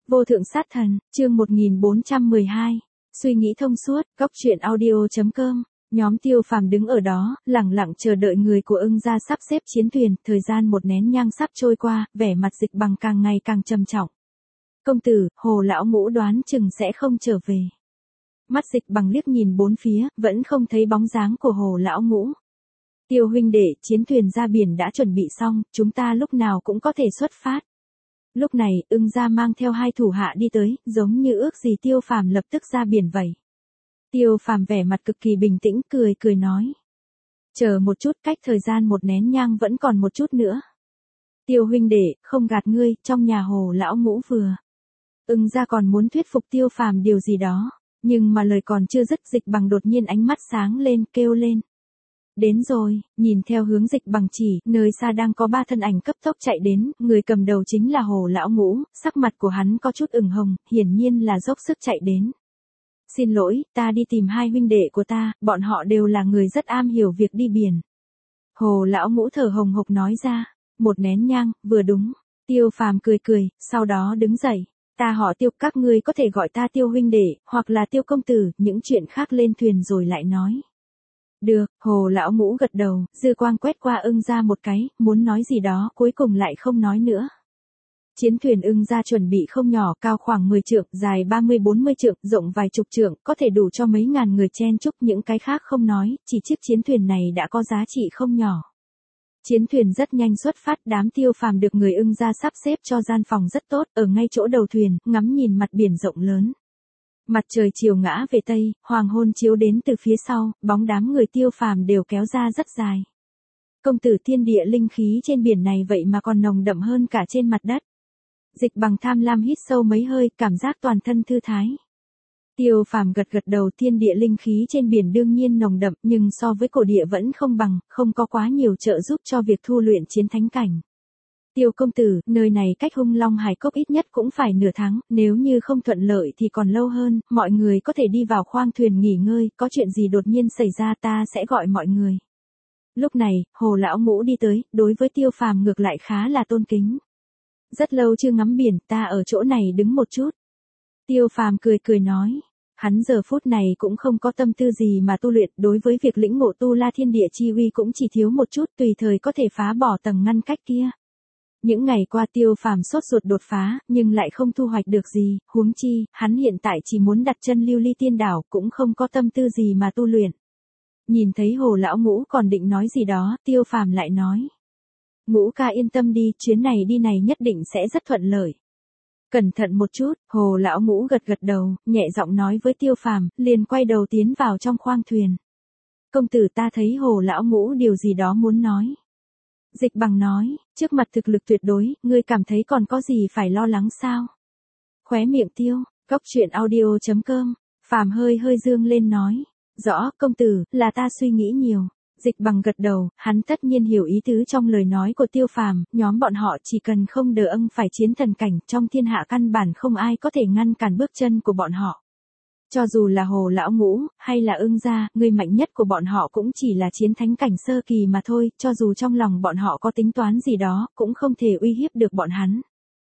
Vô thượng sát thần, chương 1412. Suy nghĩ thông suốt, góc truyện audio.com. Nhóm Tiêu Phàm đứng ở đó, lẳng lặng chờ đợi người của Ưng gia sắp xếp chiến thuyền, thời gian một nén nhang sắp trôi qua, vẻ mặt Dịch Bằng càng ngày càng trầm trọng. Công tử, Hồ lão ngũ đoán chừng sẽ không trở về. Mắt Dịch Bằng liếc nhìn bốn phía, vẫn không thấy bóng dáng của Hồ lão ngũ. Tiêu huynh đệ, chiến thuyền ra biển đã chuẩn bị xong, chúng ta lúc nào cũng có thể xuất phát. Lúc này, Ưng gia mang theo hai thủ hạ đi tới, giống như ước gì Tiêu Phàm lập tức ra biển vậy. Tiêu Phàm vẻ mặt cực kỳ bình tĩnh, cười nói. Chờ một chút, cách thời gian một nén nhang vẫn còn một chút nữa. Tiêu huynh đệ, không gạt ngươi, trong nhà Hồ lão ngũ vừa. Ưng gia còn muốn thuyết phục Tiêu Phàm điều gì đó, nhưng mà lời còn chưa dứt, Dịch Bằng đột nhiên ánh mắt sáng lên, kêu lên. Đến rồi, nhìn theo hướng Dịch Bằng chỉ, nơi xa đang có ba thân ảnh cấp tốc chạy đến, người cầm đầu chính là Hồ lão ngũ, sắc mặt của hắn có chút ửng hồng, hiển nhiên là dốc sức chạy đến. Xin lỗi, ta đi tìm hai huynh đệ của ta, bọn họ đều là người rất am hiểu việc đi biển. Hồ lão ngũ thở hồng hộc nói ra, một nén nhang, vừa đúng. Tiêu Phàm cười, sau đó đứng dậy. Ta họ Tiêu, các ngươi có thể gọi ta Tiêu huynh đệ, hoặc là Tiêu công tử, những chuyện khác lên thuyền rồi lại nói. Được, Hồ lão ngũ gật đầu, dư quang quét qua Ưng gia một cái, muốn nói gì đó, cuối cùng lại không nói nữa. Chiến thuyền Ưng gia chuẩn bị không nhỏ, cao khoảng 10 trượng, dài 30-40 trượng, rộng vài chục trượng, có thể đủ cho mấy ngàn người chen chúc, những cái khác không nói, chỉ chiếc chiến thuyền này đã có giá trị không nhỏ. Chiến thuyền rất nhanh xuất phát, đám Tiêu Phàm được người Ưng gia sắp xếp cho gian phòng rất tốt, ở ngay chỗ đầu thuyền, ngắm nhìn mặt biển rộng lớn. Mặt trời chiều ngã về tây, hoàng hôn chiếu đến từ phía sau, bóng đám người Tiêu Phàm đều kéo ra rất dài. Công tử, thiên địa linh khí trên biển này vậy mà còn nồng đậm hơn cả trên mặt đất. Dịch Bằng tham lam hít sâu mấy hơi, cảm giác toàn thân thư thái. Tiêu Phàm gật đầu, thiên địa linh khí trên biển đương nhiên nồng đậm, nhưng so với cổ địa vẫn không bằng, không có quá nhiều trợ giúp cho việc thu luyện chiến thánh cảnh. Tiêu công tử, nơi này cách Hung Long Hải Cốc ít nhất cũng phải nửa tháng, nếu như không thuận lợi thì còn lâu hơn, mọi người có thể đi vào khoang thuyền nghỉ ngơi, có chuyện gì đột nhiên xảy ra ta sẽ gọi mọi người. Lúc này, Hồ lão ngũ đi tới, đối với Tiêu Phàm ngược lại khá là tôn kính. Rất lâu chưa ngắm biển, ta ở chỗ này đứng một chút. Tiêu Phàm cười nói. Hắn giờ phút này cũng không có tâm tư gì mà tu luyện, đối với việc lĩnh ngộ tu la thiên địa chi uy cũng chỉ thiếu một chút, tùy thời có thể phá bỏ tầng ngăn cách kia. Những ngày qua Tiêu Phàm sốt ruột đột phá, nhưng lại không thu hoạch được gì, huống chi, hắn hiện tại chỉ muốn đặt chân Lưu Ly Tiên Đảo, cũng không có tâm tư gì mà tu luyện. Nhìn thấy Hồ lão ngũ còn định nói gì đó, Tiêu Phàm lại nói. Ngũ ca yên tâm đi, chuyến này đi này nhất định sẽ rất thuận lợi. Cẩn thận một chút, Hồ lão ngũ gật đầu, nhẹ giọng nói với Tiêu Phàm, liền quay đầu tiến vào trong khoang thuyền. Công tử, ta thấy Hồ lão ngũ điều gì đó muốn nói. Dịch Bằng nói, trước mặt thực lực tuyệt đối, ngươi cảm thấy còn có gì phải lo lắng sao? Khóe miệng Tiêu, góc truyện audio.com, Phàm hơi dương lên nói, rõ, công tử, là ta suy nghĩ nhiều. Dịch Bằng gật đầu, hắn tất nhiên hiểu ý tứ trong lời nói của Tiêu Phàm, nhóm bọn họ chỉ cần không đờ âng phải chiến thần cảnh, trong thiên hạ căn bản không ai có thể ngăn cản bước chân của bọn họ. Cho dù là Hồ lão ngũ, hay là Ưng gia, người mạnh nhất của bọn họ cũng chỉ là chiến thánh cảnh sơ kỳ mà thôi, cho dù trong lòng bọn họ có tính toán gì đó, cũng không thể uy hiếp được bọn hắn.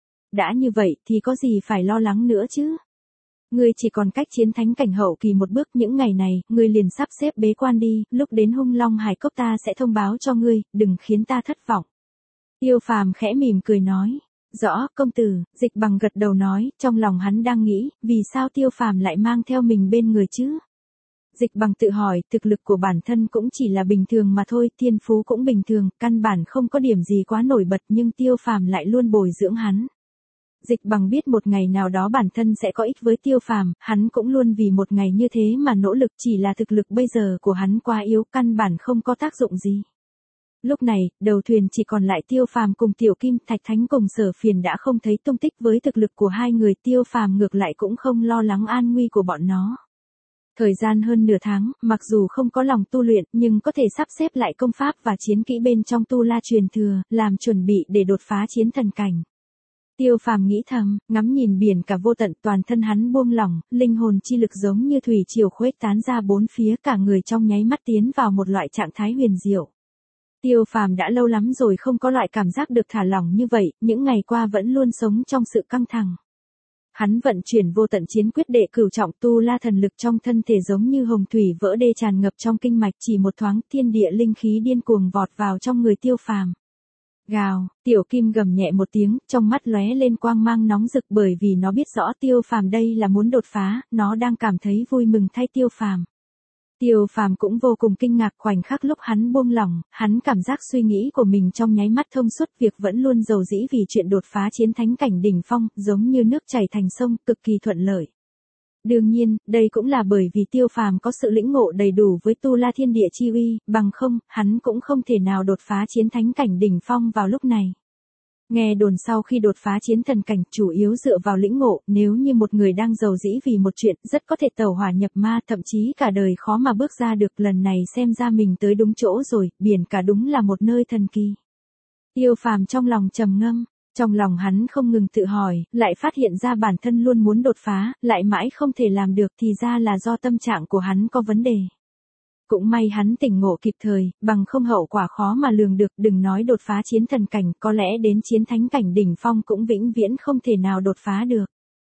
Đã như vậy thì có gì phải lo lắng nữa chứ? Ngươi chỉ còn cách chiến thánh cảnh hậu kỳ một bước, những ngày này, ngươi liền sắp xếp bế quan đi, lúc đến Hung Long Hải Cốc ta sẽ thông báo cho ngươi, đừng khiến ta thất vọng. Tiêu Phàm khẽ mỉm cười nói, rõ, công tử. Dịch Bằng gật đầu nói, trong lòng hắn đang nghĩ, vì sao Tiêu Phàm lại mang theo mình bên người chứ? Dịch Bằng tự hỏi, thực lực của bản thân cũng chỉ là bình thường mà thôi, thiên phú cũng bình thường, căn bản không có điểm gì quá nổi bật, nhưng Tiêu Phàm lại luôn bồi dưỡng hắn. Dịch Bằng biết một ngày nào đó bản thân sẽ có ích với Tiêu Phàm, hắn cũng luôn vì một ngày như thế mà nỗ lực, chỉ là thực lực bây giờ của hắn quá yếu, căn bản không có tác dụng gì. Lúc này, đầu thuyền chỉ còn lại Tiêu Phàm cùng Tiểu Kim Thạch Thánh cùng Sở Phiền đã không thấy tung tích, với thực lực của hai người, Tiêu Phàm ngược lại cũng không lo lắng an nguy của bọn nó. Thời gian hơn nửa tháng, mặc dù không có lòng tu luyện, nhưng có thể sắp xếp lại công pháp và chiến kỹ bên trong tu la truyền thừa, làm chuẩn bị để đột phá chiến thần cảnh. Tiêu Phàm nghĩ thầm, ngắm nhìn biển cả vô tận, toàn thân hắn buông lỏng, linh hồn chi lực giống như thủy triều khuếch tán ra bốn phía, cả người trong nháy mắt tiến vào một loại trạng thái huyền diệu. Tiêu Phàm đã lâu lắm rồi không có loại cảm giác được thả lỏng như vậy, những ngày qua vẫn luôn sống trong sự căng thẳng. Hắn vận chuyển vô tận chiến quyết đệ cửu trọng, tu la thần lực trong thân thể giống như hồng thủy vỡ đê tràn ngập trong kinh mạch, chỉ một thoáng thiên địa linh khí điên cuồng vọt vào trong người Tiêu Phàm. Gào, tiểu kim gầm nhẹ một tiếng, trong mắt lóe lên quang mang nóng rực, bởi vì nó biết rõ Tiêu Phàm đây là muốn đột phá, nó đang cảm thấy vui mừng thay Tiêu Phàm. Tiêu Phàm cũng vô cùng kinh ngạc, khoảnh khắc lúc hắn buông lỏng, hắn cảm giác suy nghĩ của mình trong nháy mắt thông suốt, việc vẫn luôn dầu dĩ vì chuyện đột phá chiến thánh cảnh đỉnh phong, giống như nước chảy thành sông, cực kỳ thuận lợi. Đương nhiên, đây cũng là bởi vì Tiêu Phàm có sự lĩnh ngộ đầy đủ với Tu La Thiên Địa chi uy, bằng không, hắn cũng không thể nào đột phá chiến thánh cảnh đỉnh phong vào lúc này. Nghe đồn sau khi đột phá chiến thần cảnh chủ yếu dựa vào lĩnh ngộ, nếu như một người đang giàu dĩ vì một chuyện rất có thể tẩu hỏa nhập ma, thậm chí cả đời khó mà bước ra được, lần này xem ra mình tới đúng chỗ rồi, biển cả đúng là một nơi thần kỳ. Tiêu Phàm trong lòng trầm ngâm, trong lòng hắn không ngừng tự hỏi, lại phát hiện ra bản thân luôn muốn đột phá, lại mãi không thể làm được, thì ra là do tâm trạng của hắn có vấn đề. Cũng may hắn tỉnh ngộ kịp thời, bằng không hậu quả khó mà lường được, đừng nói đột phá chiến thần cảnh, có lẽ đến chiến thánh cảnh đỉnh phong cũng vĩnh viễn không thể nào đột phá được.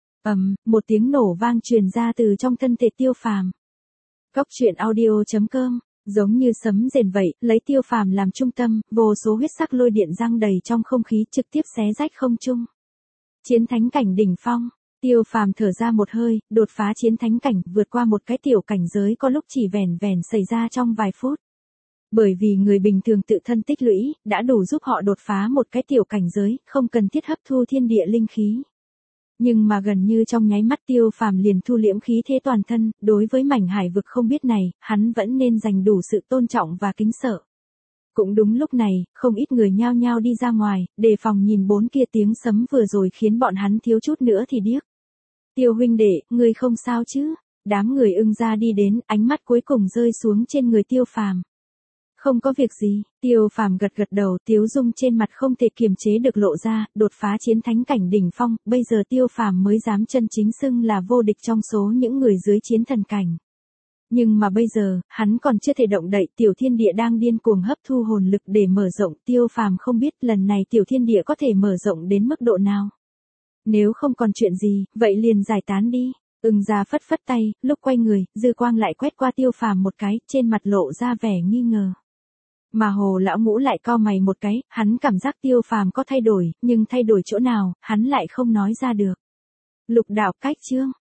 Một tiếng nổ vang truyền ra từ trong thân thể Tiêu Phàm. Cốc truyện audio.com, giống như sấm rền vậy, lấy Tiêu Phàm làm trung tâm, vô số huyết sắc lôi điện giăng đầy trong không khí, trực tiếp xé rách không trung. Chiến thánh cảnh đỉnh phong. Tiêu Phàm thở ra một hơi, đột phá chiến thánh cảnh, vượt qua một cái tiểu cảnh giới có lúc chỉ vẻn vẻn xảy ra trong vài phút. Bởi vì người bình thường tự thân tích lũy, đã đủ giúp họ đột phá một cái tiểu cảnh giới, không cần thiết hấp thu thiên địa linh khí. Nhưng mà gần như trong nháy mắt Tiêu Phàm liền thu liễm khí thế toàn thân, đối với mảnh hải vực không biết này, hắn vẫn nên dành đủ sự tôn trọng và kính sợ. Cũng đúng lúc này, không ít người nhao nhao đi ra ngoài, đề phòng nhìn bốn kia, tiếng sấm vừa rồi khiến bọn hắn thiếu chút nữa thì điếc. Tiêu huynh đệ, ngươi không sao chứ? Đám người Ưng gia đi đến, ánh mắt cuối cùng rơi xuống trên người Tiêu Phàm. Không có việc gì, Tiêu Phàm gật gật đầu, tiếu dung trên mặt không thể kiềm chế được lộ ra, đột phá chiến thánh cảnh đỉnh phong, bây giờ Tiêu Phàm mới dám chân chính xưng là vô địch trong số những người dưới chiến thần cảnh. Nhưng mà bây giờ, hắn còn chưa thể động đậy, tiểu thiên địa đang điên cuồng hấp thu hồn lực để mở rộng, Tiêu Phàm không biết lần này tiểu thiên địa có thể mở rộng đến mức độ nào. Nếu không còn chuyện gì, vậy liền giải tán đi. Ưng gia phất phất tay, lúc quay người, dư quang lại quét qua Tiêu Phàm một cái, trên mặt lộ ra vẻ nghi ngờ. Mà Hồ lão ngũ lại cau mày một cái, hắn cảm giác Tiêu Phàm có thay đổi, nhưng thay đổi chỗ nào, hắn lại không nói ra được. Lục đạo cách chương.